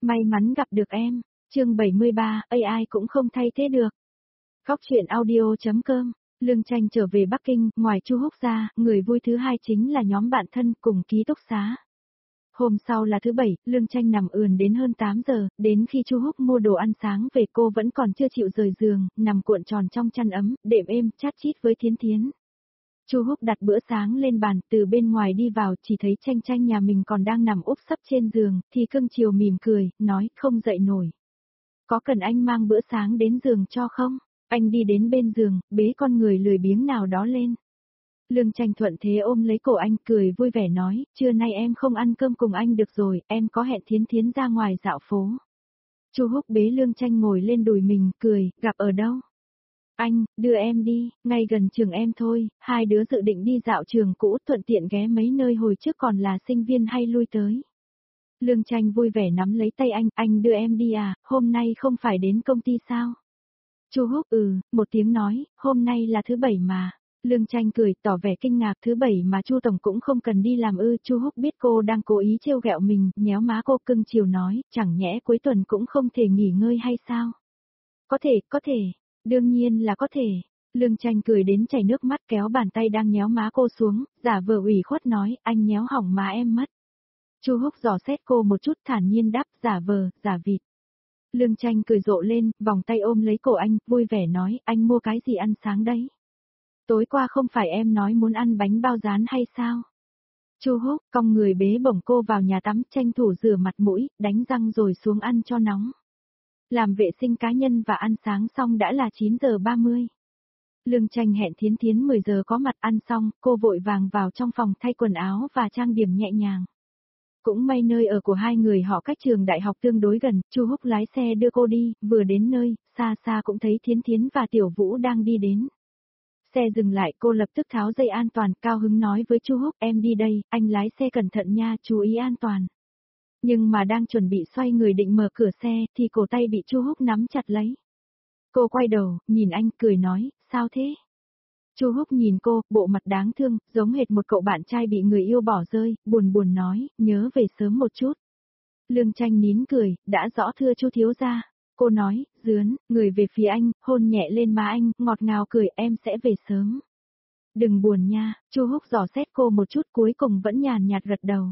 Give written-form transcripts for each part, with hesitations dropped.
May mắn gặp được em. Chương 73, AI cũng không thay thế được. Góc truyện audio.com. Lương Tranh trở về Bắc Kinh, ngoài Chu Húc ra, người vui thứ hai chính là nhóm bạn thân cùng ký túc xá. Hôm sau là thứ bảy, Lương Tranh nằm ườn đến hơn 8 giờ, đến khi Chu Húc mua đồ ăn sáng về cô vẫn còn chưa chịu rời giường, nằm cuộn tròn trong chăn ấm, đệm êm, chát chít với Thiến Thiến. Chu Húc đặt bữa sáng lên bàn, từ bên ngoài đi vào, chỉ thấy Tranh Tranh nhà mình còn đang nằm úp sấp trên giường, thì cưng chiều mỉm cười, nói, không dậy nổi. Có cần anh mang bữa sáng đến giường cho không? Anh đi đến bên giường, bế con người lười biếng nào đó lên. Lương Tranh thuận thế ôm lấy cổ anh, cười vui vẻ nói, trưa nay em không ăn cơm cùng anh được rồi, em có hẹn Thiến Thiến ra ngoài dạo phố. Chu Húc bế Lương Tranh ngồi lên đùi mình, cười, gặp ở đâu? Anh, đưa em đi, ngay gần trường em thôi, hai đứa dự định đi dạo trường cũ, thuận tiện ghé mấy nơi hồi trước còn là sinh viên hay lui tới. Lương Tranh vui vẻ nắm lấy tay anh đưa em đi à, hôm nay không phải đến công ty sao? Chu Húc một tiếng nói, hôm nay là thứ bảy mà. Lương Tranh cười tỏ vẻ kinh ngạc, thứ bảy mà Chu tổng cũng không cần đi làm ư? Chu Húc biết cô đang cố ý trêu ghẹo mình, nhéo má cô cưng chiều nói, chẳng nhẽ cuối tuần cũng không thể nghỉ ngơi hay sao? Có thể, đương nhiên là có thể. Lương Tranh cười đến chảy nước mắt kéo bàn tay đang nhéo má cô xuống, giả vờ ủy khuất nói, anh nhéo hỏng má em mất. Chu Húc dò xét cô một chút thản nhiên đáp, giả vờ, giả vịt. Lương Tranh cười rộ lên, vòng tay ôm lấy cổ anh, vui vẻ nói, anh mua cái gì ăn sáng đấy? Tối qua không phải em nói muốn ăn bánh bao rán hay sao? Chu Húc cong người bế bổng cô vào nhà tắm, tranh thủ rửa mặt mũi, đánh răng rồi xuống ăn cho nóng. Làm vệ sinh cá nhân và ăn sáng xong đã là 9 giờ 30. Lương Tranh hẹn Thiến Thiến 10 giờ có mặt, ăn xong, cô vội vàng vào trong phòng thay quần áo và trang điểm nhẹ nhàng. Cũng may nơi ở của hai người họ cách trường đại học tương đối gần, Chu Húc lái xe đưa cô đi, vừa đến nơi, xa xa cũng thấy Thiến Thiến và Tiểu Vũ đang đi đến. Xe dừng lại, cô lập tức tháo dây an toàn, cao hứng nói với Chu Húc, em đi đây, anh lái xe cẩn thận nha, chú ý an toàn. Nhưng mà đang chuẩn bị xoay người định mở cửa xe, thì cổ tay bị Chu Húc nắm chặt lấy. Cô quay đầu, nhìn anh, cười nói, sao thế? Chu Húc nhìn cô, bộ mặt đáng thương, giống hệt một cậu bạn trai bị người yêu bỏ rơi, buồn buồn nói, nhớ về sớm một chút. Lương Tranh nín cười, đã rõ thưa Chu thiếu gia. Cô nói, dướn, người về phía anh, hôn nhẹ lên má anh, ngọt ngào cười, em sẽ về sớm. Đừng buồn nha. Chu Húc dò xét cô một chút, cuối cùng vẫn nhàn nhạt gật đầu.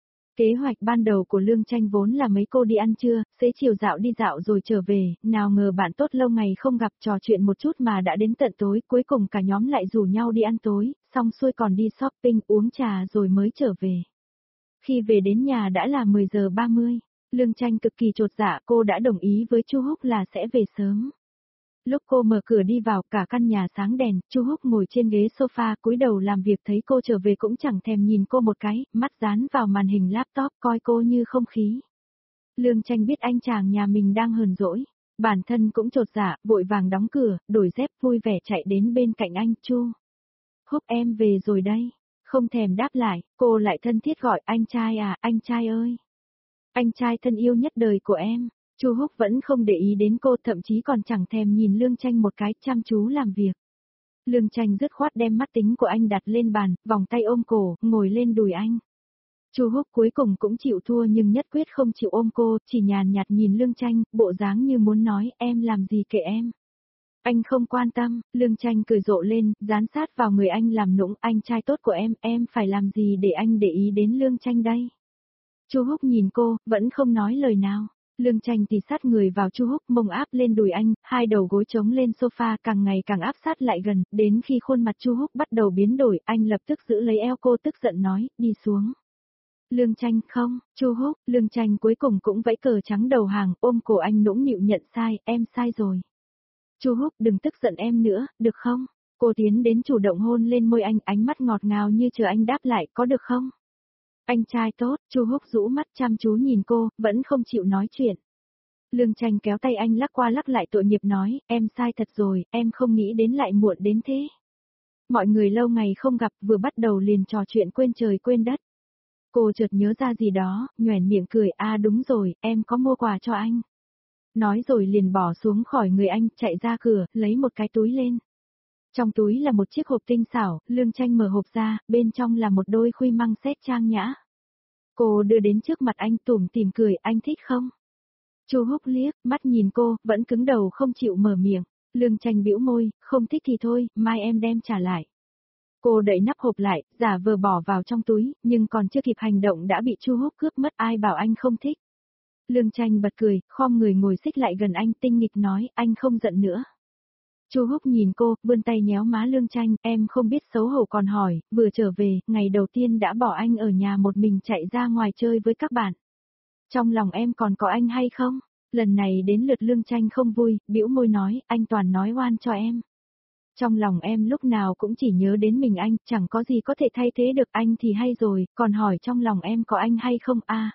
Kế hoạch ban đầu của Lương Tranh vốn là mấy cô đi ăn trưa, xế chiều dạo đi dạo rồi trở về, nào ngờ bạn tốt lâu ngày không gặp, trò chuyện một chút mà đã đến tận tối, cuối cùng cả nhóm lại rủ nhau đi ăn tối, xong xuôi còn đi shopping, uống trà rồi mới trở về. Khi về đến nhà đã là 10 giờ 30, Lương Tranh cực kỳ chột dạ, cô đã đồng ý với Chu Húc là sẽ về sớm. Lúc cô mở cửa đi vào, cả căn nhà sáng đèn, Chu Húc ngồi trên ghế sofa cúi đầu làm việc, thấy cô trở về cũng chẳng thèm nhìn cô một cái, mắt dán vào màn hình laptop coi cô như không khí. Lương Tranh biết anh chàng nhà mình đang hờn dỗi, bản thân cũng chột dạ, vội vàng đóng cửa, đổi dép vui vẻ chạy đến bên cạnh anh, Chu Húc em về rồi đây. Không thèm đáp lại, cô lại thân thiết gọi, anh trai à, anh trai ơi. Anh trai thân yêu nhất đời của em. Chu Húc vẫn không để ý đến cô, thậm chí còn chẳng thèm nhìn Lương Tranh một cái, chăm chú làm việc. Lương Tranh dứt khoát đem mắt tính của anh đặt lên bàn, vòng tay ôm cổ, ngồi lên đùi anh. Chu Húc cuối cùng cũng chịu thua nhưng nhất quyết không chịu ôm cô, chỉ nhàn nhạt nhìn Lương Tranh, bộ dáng như muốn nói, em làm gì kệ em. Anh không quan tâm. Lương Tranh cười rộ lên, dán sát vào người anh làm nũng, anh trai tốt của em phải làm gì để anh để ý đến Lương Tranh đây? Chu Húc nhìn cô, vẫn không nói lời nào. Lương Tranh thì sát người vào Chu Húc, mông áp lên đùi anh, hai đầu gối trống lên sofa, càng ngày càng áp sát lại gần, đến khi khuôn mặt Chu Húc bắt đầu biến đổi, anh lập tức giữ lấy eo cô, tức giận nói, đi xuống. Lương Tranh không, Chu Húc. Lương Tranh cuối cùng cũng vẫy cờ trắng đầu hàng, ôm cổ anh nũng nịu nhận sai, em sai rồi. Chu Húc đừng tức giận em nữa, được không? Cô tiến đến chủ động hôn lên môi anh, ánh mắt ngọt ngào như chờ anh đáp lại, có được không? Anh trai tốt. Chu Húc rũ mắt chăm chú nhìn cô, vẫn không chịu nói chuyện. Lương Tranh kéo tay anh lắc qua lắc lại tội nghiệp nói, em sai thật rồi, em không nghĩ đến lại muộn đến thế. Mọi người lâu ngày không gặp, vừa bắt đầu liền trò chuyện quên trời quên đất. Cô chợt nhớ ra gì đó, nhoẻn miệng cười, đúng rồi, em có mua quà cho anh. Nói rồi liền bỏ xuống khỏi người anh, chạy ra cửa, lấy một cái túi lên. Trong túi là một chiếc hộp tinh xảo, Lương Tranh mở hộp ra, bên trong là một đôi khuy măng set trang nhã. Cô đưa đến trước mặt anh, tủm tỉm cười, anh thích không? Chu Húc liếc, mắt nhìn cô, vẫn cứng đầu không chịu mở miệng. Lương Tranh bĩu môi, không thích thì thôi, mai em đem trả lại. Cô đẩy nắp hộp lại, giả vờ bỏ vào trong túi, nhưng còn chưa kịp hành động đã bị Chu Húc cướp mất, ai bảo anh không thích. Lương Tranh bật cười, khom người ngồi xích lại gần anh, tinh nghịch nói, anh không giận nữa. Chu Húc nhìn cô, vươn tay nhéo má Lương Tranh, em không biết xấu hổ còn hỏi, vừa trở về, ngày đầu tiên đã bỏ anh ở nhà một mình chạy ra ngoài chơi với các bạn. Trong lòng em còn có anh hay không? Lần này đến lượt Lương Tranh không vui, bĩu môi nói, anh toàn nói oan cho em. Trong lòng em lúc nào cũng chỉ nhớ đến mình anh, chẳng có gì có thể thay thế được anh thì hay rồi, còn hỏi trong lòng em có anh hay không à?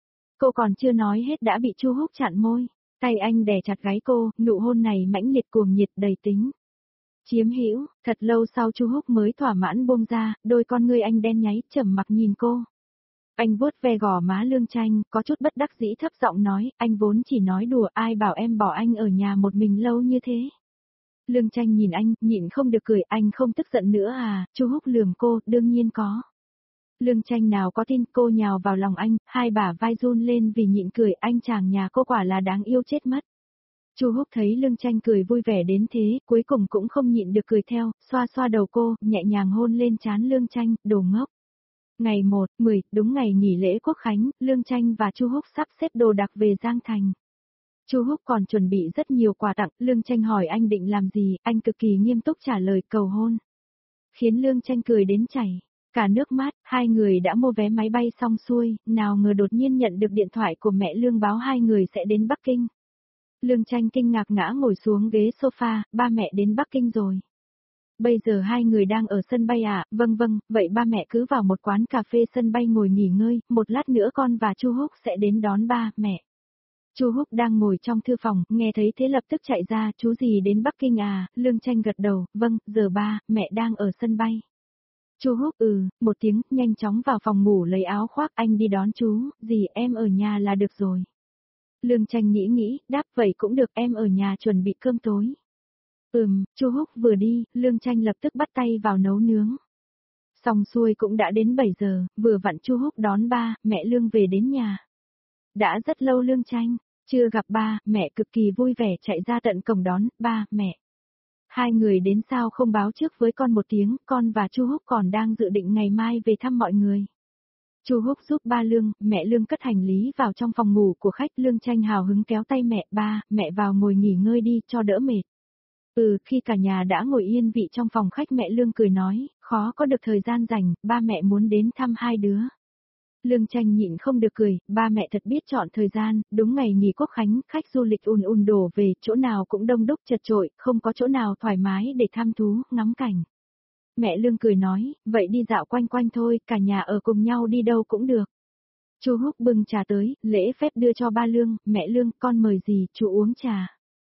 Cô còn chưa nói hết đã bị Chu Húc chặn môi, tay anh đè chặt gáy cô, nụ hôn này mãnh liệt cuồng nhiệt đầy tính. Chiếm hữu, thật lâu sau Chu Húc mới thỏa mãn buông ra, đôi con ngươi anh đen nháy, trầm mặc nhìn cô. Anh vuốt ve gò má Lương Tranh, có chút bất đắc dĩ thấp giọng nói, anh vốn chỉ nói đùa, ai bảo em bỏ anh ở nhà một mình lâu như thế. Lương Tranh nhìn anh, nhịn không được cười, anh không tức giận nữa à, Chu Húc lườm cô, đương nhiên có. Lương Tranh nào có tin, cô nhào vào lòng anh, hai bả vai run lên vì nhịn cười, anh chàng nhà cô quả là đáng yêu chết mất. Chu Húc thấy Lương Tranh cười vui vẻ đến thế, cuối cùng cũng không nhịn được cười theo, xoa xoa đầu cô, nhẹ nhàng hôn lên trán Lương Tranh, đồ ngốc. Ngày 1/10, đúng ngày nghỉ lễ Quốc Khánh, Lương Tranh và Chu Húc sắp xếp đồ đạc về Giang Thành. Chu Húc còn chuẩn bị rất nhiều quà tặng, Lương Tranh hỏi anh định làm gì, anh cực kỳ nghiêm túc trả lời cầu hôn. Khiến Lương Tranh cười đến chảy cả nước mắt, hai người đã mua vé máy bay xong xuôi, nào ngờ đột nhiên nhận được điện thoại của mẹ Lương báo hai người sẽ đến Bắc Kinh. Lương Tranh kinh ngạc ngã ngồi xuống ghế sofa, ba mẹ đến Bắc Kinh rồi. Bây giờ hai người đang ở sân bay à, vâng, vậy ba mẹ cứ vào một quán cà phê sân bay ngồi nghỉ ngơi, một lát nữa con và Chu Húc sẽ đến đón ba, mẹ. Chu Húc đang ngồi trong thư phòng, nghe thấy thế lập tức chạy ra, chú gì đến Bắc Kinh à, Lương Tranh gật đầu, vâng, giờ ba, mẹ đang ở sân bay. Chu Húc một tiếng, nhanh chóng vào phòng ngủ lấy áo khoác, anh đi đón chú, dì em ở nhà là được rồi. Lương Tranh nghĩ, đáp vậy cũng được, em ở nhà chuẩn bị cơm tối. Chu Húc vừa đi, Lương Tranh lập tức bắt tay vào nấu nướng. Xong xuôi cũng đã đến 7 giờ, vừa vặn Chu Húc đón ba, mẹ Lương về đến nhà. Đã rất lâu Lương Tranh chưa gặp ba, mẹ cực kỳ vui vẻ chạy ra tận cổng đón, ba, mẹ. Hai người đến sao không báo trước với con một tiếng, con và Chu Húc còn đang dự định ngày mai về thăm mọi người. Chu Húc giúp ba Lương, mẹ Lương cất hành lý vào trong phòng ngủ của khách, Lương Tranh hào hứng kéo tay mẹ, ba, mẹ vào ngồi nghỉ ngơi đi cho đỡ mệt. Khi cả nhà đã ngồi yên vị trong phòng khách mẹ Lương cười nói, khó có được thời gian rảnh, ba mẹ muốn đến thăm hai đứa. Lương Tranh nhịn không được cười, ba mẹ thật biết chọn thời gian, đúng ngày nghỉ Quốc Khánh, khách du lịch ùn đổ về, chỗ nào cũng đông đúc chật chội, không có chỗ nào thoải mái để thăm thú, ngắm cảnh. Mẹ Lương cười nói, vậy đi dạo quanh quanh thôi, cả nhà ở cùng nhau đi đâu cũng được. Chu Húc bưng trà tới, lễ phép đưa cho ba Lương, mẹ Lương, con mời gì, chú uống trà.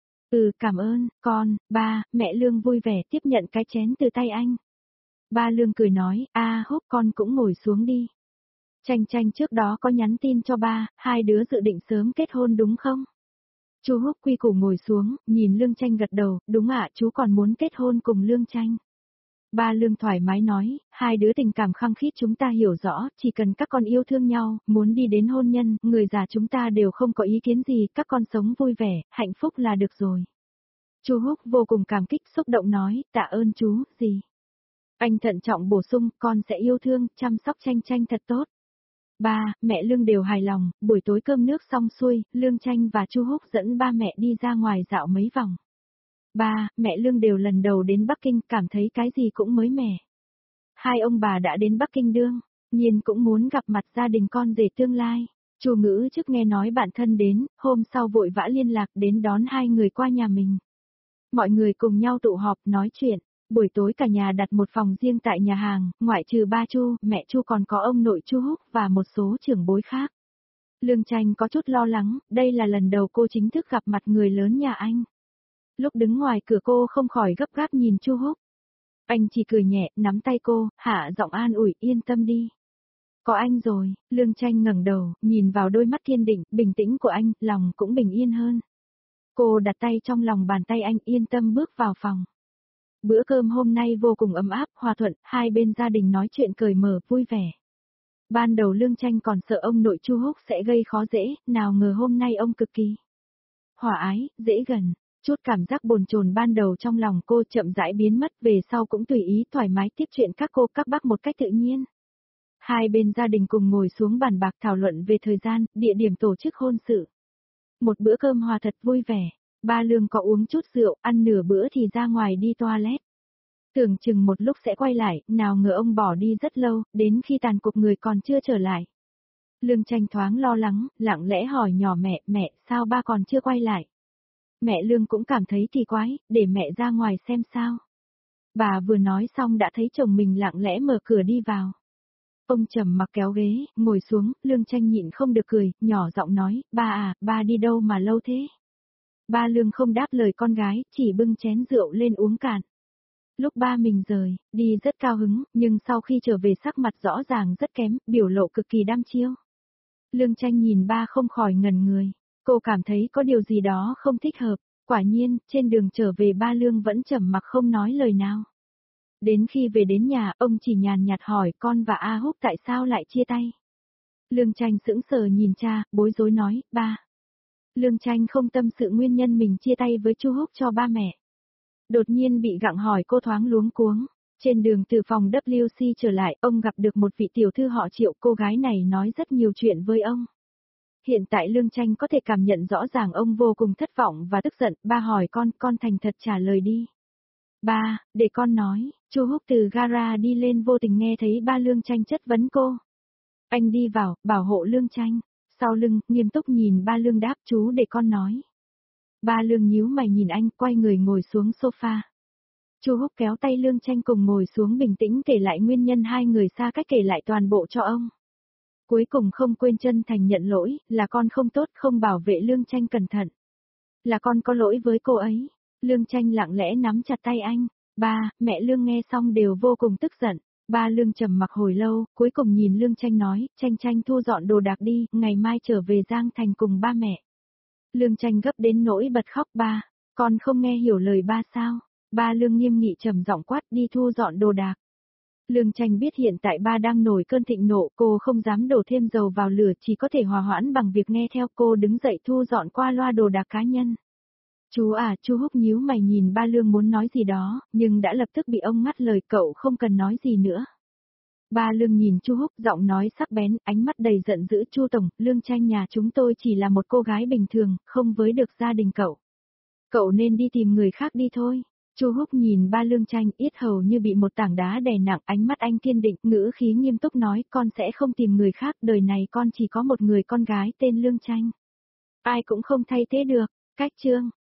Cảm ơn, con, ba, mẹ Lương vui vẻ tiếp nhận cái chén từ tay anh. Ba Lương cười nói, Húc con cũng ngồi xuống đi. Tranh trước đó có nhắn tin cho ba, hai đứa dự định sớm kết hôn đúng không? Chu Húc quy củ ngồi xuống, nhìn Lương Tranh gật đầu, đúng ạ, chú còn muốn kết hôn cùng Lương Tranh. Ba Lương thoải mái nói, hai đứa tình cảm khăng khít chúng ta hiểu rõ, chỉ cần các con yêu thương nhau, muốn đi đến hôn nhân, người già chúng ta đều không có ý kiến gì, các con sống vui vẻ, hạnh phúc là được rồi. Chu Húc vô cùng cảm kích xúc động nói, tạ ơn chú, gì. Anh thận trọng bổ sung, con sẽ yêu thương, chăm sóc Tranh thật tốt. Ba, mẹ Lương đều hài lòng, buổi tối cơm nước xong xuôi, Lương Tranh và Chu Húc dẫn ba mẹ đi ra ngoài dạo mấy vòng. Ba, mẹ Lương đều lần đầu đến Bắc Kinh, cảm thấy cái gì cũng mới mẻ. Hai ông bà đã đến Bắc Kinh đương nhiên cũng muốn gặp mặt gia đình con rể tương lai. Chu Ngữ trước nghe nói bạn thân đến, hôm sau vội vã liên lạc đến đón hai người qua nhà mình. Mọi người cùng nhau tụ họp nói chuyện. Buổi tối cả nhà đặt một phòng riêng tại nhà hàng, ngoại trừ ba Chu, mẹ Chu còn có ông nội Chu Húc và một số trưởng bối khác. Lương Tranh có chút lo lắng, đây là lần đầu cô chính thức gặp mặt người lớn nhà anh. Lúc đứng ngoài cửa cô không khỏi gấp gáp nhìn Chu Húc. Anh chỉ cười nhẹ, nắm tay cô, hạ giọng an ủi, yên tâm đi. Có anh rồi, Lương Tranh ngẩng đầu, nhìn vào đôi mắt kiên định, bình tĩnh của anh, lòng cũng bình yên hơn. Cô đặt tay trong lòng bàn tay anh, yên tâm bước vào phòng. Bữa cơm hôm nay vô cùng ấm áp, hòa thuận, hai bên gia đình nói chuyện cởi mở, vui vẻ. Ban đầu Lương Tranh còn sợ ông nội Chu Húc sẽ gây khó dễ, nào ngờ hôm nay ông cực kỳ hòa ái, dễ gần. Chút cảm giác bồn chồn ban đầu trong lòng cô chậm rãi biến mất, về sau cũng tùy ý thoải mái tiếp chuyện các cô các bác một cách tự nhiên. Hai bên gia đình cùng ngồi xuống bàn bạc thảo luận về thời gian, địa điểm tổ chức hôn sự. Một bữa cơm hòa thật vui vẻ, ba Lương có uống chút rượu, ăn nửa bữa thì ra ngoài đi toilet. Tưởng chừng một lúc sẽ quay lại, nào ngờ ông bỏ đi rất lâu, đến khi tàn cuộc người còn chưa trở lại. Lương Tranh thoáng lo lắng, lặng lẽ hỏi nhỏ mẹ, sao ba còn chưa quay lại? Mẹ Lương cũng cảm thấy kỳ quái, để mẹ ra ngoài xem sao. Bà vừa nói xong đã thấy chồng mình lặng lẽ mở cửa đi vào. Ông trầm mặc kéo ghế, ngồi xuống, Lương Tranh nhịn không được cười, nhỏ giọng nói, ba đi đâu mà lâu thế? Ba Lương không đáp lời con gái, chỉ bưng chén rượu lên uống cạn. Lúc ba mình rời, đi rất cao hứng, nhưng sau khi trở về sắc mặt rõ ràng rất kém, biểu lộ cực kỳ đăm chiêu. Lương Tranh nhìn ba không khỏi ngẩn người, cô cảm thấy có điều gì đó không thích hợp, quả nhiên, trên đường trở về ba Lương vẫn trầm mặc không nói lời nào. Đến khi về đến nhà, ông chỉ nhàn nhạt hỏi con và A Húc tại sao lại chia tay. Lương Tranh sững sờ nhìn cha, bối rối nói, ba. Lương Tranh không tâm sự nguyên nhân mình chia tay với Chu Húc cho ba mẹ. Đột nhiên bị gặng hỏi cô thoáng luống cuống. Trên đường từ phòng WC trở lại, ông gặp được một vị tiểu thư họ Triệu, cô gái này nói rất nhiều chuyện với ông. Hiện tại Lương Tranh có thể cảm nhận rõ ràng ông vô cùng thất vọng và tức giận, ba hỏi con thành thật trả lời đi. Ba, để con nói, Chu Húc từ gara đi lên vô tình nghe thấy ba Lương Tranh chất vấn cô. Anh đi vào, bảo hộ Lương Tranh, sau lưng, nghiêm túc nhìn ba Lương đáp chú để con nói. Ba Lương nhíu mày nhìn anh, quay người ngồi xuống sofa. Chu Húc kéo tay Lương Tranh cùng ngồi xuống bình tĩnh kể lại nguyên nhân hai người xa cách, kể lại toàn bộ cho ông. Cuối cùng không quên chân thành nhận lỗi, là con không tốt không bảo vệ Lương Tranh cẩn thận. Là con có lỗi với cô ấy. Lương Tranh lặng lẽ nắm chặt tay anh. Ba, mẹ Lương nghe xong đều vô cùng tức giận. Ba Lương trầm mặc hồi lâu, cuối cùng nhìn Lương Tranh nói, Tranh thu dọn đồ đạc đi, ngày mai trở về Giang Thành cùng ba mẹ. Lương Tranh gấp đến nỗi bật khóc. Ba, con không nghe hiểu lời ba sao? Ba Lương nghiêm nghị trầm giọng quát, đi thu dọn đồ đạc. Lương Tranh biết hiện tại ba đang nổi cơn thịnh nộ, cô không dám đổ thêm dầu vào lửa, chỉ có thể hòa hoãn bằng việc nghe theo. Cô đứng dậy thu dọn qua loa đồ đạc cá nhân. Chu Húc nhíu mày nhìn ba Lương muốn nói gì đó, nhưng đã lập tức bị ông ngắt lời, cậu không cần nói gì nữa. Ba Lương nhìn Chu Húc, giọng nói sắc bén, ánh mắt đầy giận dữ, Chu tổng, Lương Tranh nhà chúng tôi chỉ là một cô gái bình thường, không với được gia đình cậu. Cậu nên đi tìm người khác đi thôi. Chu Húc nhìn ba Lương Tranh, yết hầu như bị một tảng đá đè nặng, ánh mắt anh kiên định, ngữ khí nghiêm túc nói, con sẽ không tìm người khác, đời này con chỉ có một người con gái tên Lương Tranh. Ai cũng không thay thế được. Cách chương